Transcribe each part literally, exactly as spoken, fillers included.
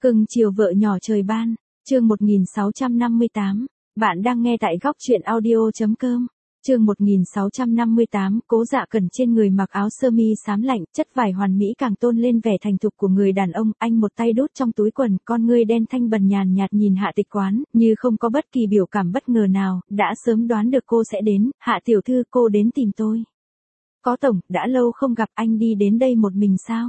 Cưng chiều vợ nhỏ trời ban, chương một nghìn sáu trăm năm mươi tám, bạn đang nghe tại góc truyện audio.com. Chương một nghìn sáu trăm năm mươi tám, Cố Dạ Cần trên người mặc áo sơ mi xám lạnh, chất vải hoàn mỹ càng tôn lên vẻ thành thục của người đàn ông, anh một tay đút trong túi quần, con ngươi đen thanh bần nhàn nhạt nhìn Hạ Tịch Quán, như không có bất kỳ biểu cảm bất ngờ nào, đã sớm đoán được cô sẽ đến, Hạ tiểu thư cô đến tìm tôi. Có tổng, đã lâu không gặp anh đi đến đây một mình sao?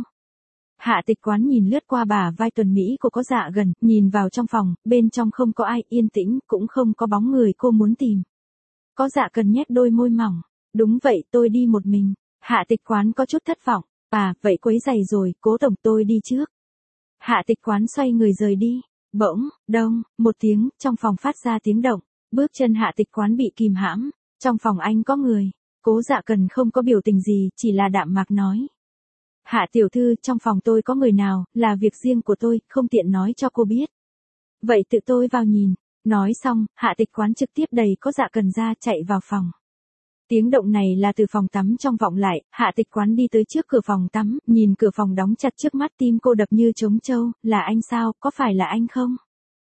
Hạ Tịch Quán nhìn lướt qua bả vai tuần Mỹ của Có Dạ Gần, nhìn vào trong phòng, bên trong không có ai, yên tĩnh, cũng không có bóng người cô muốn tìm. Có Dạ Cần nhếch đôi môi mỏng, đúng vậy tôi đi một mình. Hạ Tịch Quán có chút thất vọng, à, vậy quấy giày rồi, Cố tổng tôi đi trước. Hạ Tịch Quán xoay người rời đi, bỗng, đông, một tiếng, trong phòng phát ra tiếng động, bước chân Hạ Tịch Quán bị kìm hãm, trong phòng anh có người. Cố Dạ Cần không có biểu tình gì, chỉ là đạm mạc nói. Hạ tiểu thư, trong phòng tôi có người nào, là việc riêng của tôi, không tiện nói cho cô biết. Vậy tự tôi vào nhìn. Nói xong, Hạ Tịch Quán trực tiếp đẩy Có Dạ Cần ra, chạy vào phòng. Tiếng động này là từ phòng tắm trong vọng lại, Hạ Tịch Quán đi tới trước cửa phòng tắm, nhìn cửa phòng đóng chặt trước mắt, tim cô đập như trống trâu, là anh sao, có phải là anh không?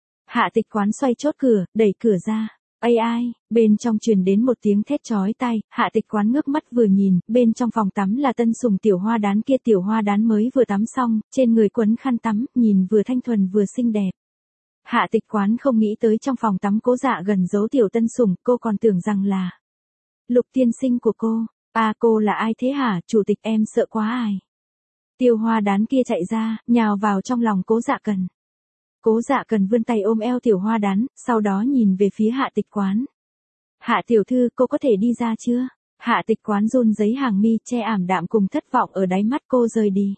Hạ Tịch Quán xoay chốt cửa, đẩy cửa ra. Ây ai, bên trong truyền đến một tiếng thét chói tai, Hạ Tịch Quán ngước mắt vừa nhìn, bên trong phòng tắm là tân sủng tiểu hoa đán kia, tiểu hoa đán mới vừa tắm xong, trên người quấn khăn tắm, nhìn vừa thanh thuần vừa xinh đẹp. Hạ Tịch Quán không nghĩ tới trong phòng tắm Cố Dạ Gần giấu tiểu tân sủng, cô còn tưởng rằng là Lục tiên sinh của cô. À, cô là ai thế hả, chủ tịch, em sợ quá ai. Tiểu hoa đán kia chạy ra, nhào vào trong lòng Cố Dạ Cần. Cố Dạ Cần vươn tay ôm eo tiểu hoa đán, sau đó nhìn về phía Hạ Tịch Quán. Hạ tiểu thư, cô có thể đi ra chưa? Hạ Tịch Quán run rẩy hàng mi, che ảm đạm cùng thất vọng ở đáy mắt, cô rời đi.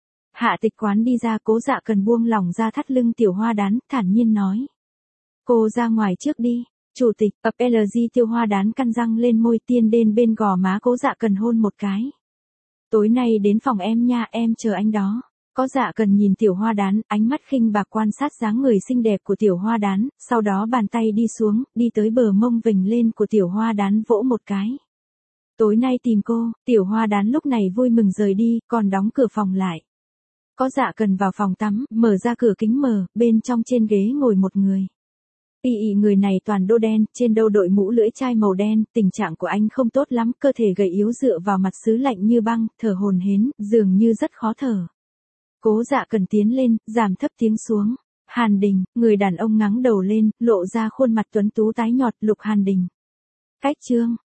Hạ Tịch Quán đi ra, Cố Dạ Cần buông lỏng ra thắt lưng tiểu hoa đán, thản nhiên nói. Cô ra ngoài trước đi. Chủ tịch, ập lờ giê tiểu hoa đán căn răng lên môi, tiên đên bên gò má Cố Dạ Cần hôn một cái. Tối nay đến phòng em nha, em chờ anh đó. Có Dạ Cần nhìn tiểu hoa đán, ánh mắt khinh bạc quan sát dáng người xinh đẹp của tiểu hoa đán, sau đó bàn tay đi xuống, đi tới bờ mông vểnh lên của tiểu hoa đán vỗ một cái. Tối nay tìm cô, tiểu hoa đán lúc này vui mừng rời đi, còn đóng cửa phòng lại. Có Dạ Cần vào phòng tắm, mở ra cửa kính mờ, bên trong trên ghế ngồi một người. Y y người này toàn đô đen, trên đầu đội mũ lưỡi chai màu đen, tình trạng của anh không tốt lắm, cơ thể gầy yếu dựa vào mặt sứ lạnh như băng, thở hổn hển, dường như rất khó thở. Cố Dạ Cần tiến lên, giảm thấp tiếng xuống. Hàn Đình, người đàn ông ngáng đầu lên, lộ ra khuôn mặt tuấn tú tái nhợt, Lục Hàn Đình. Cách chương,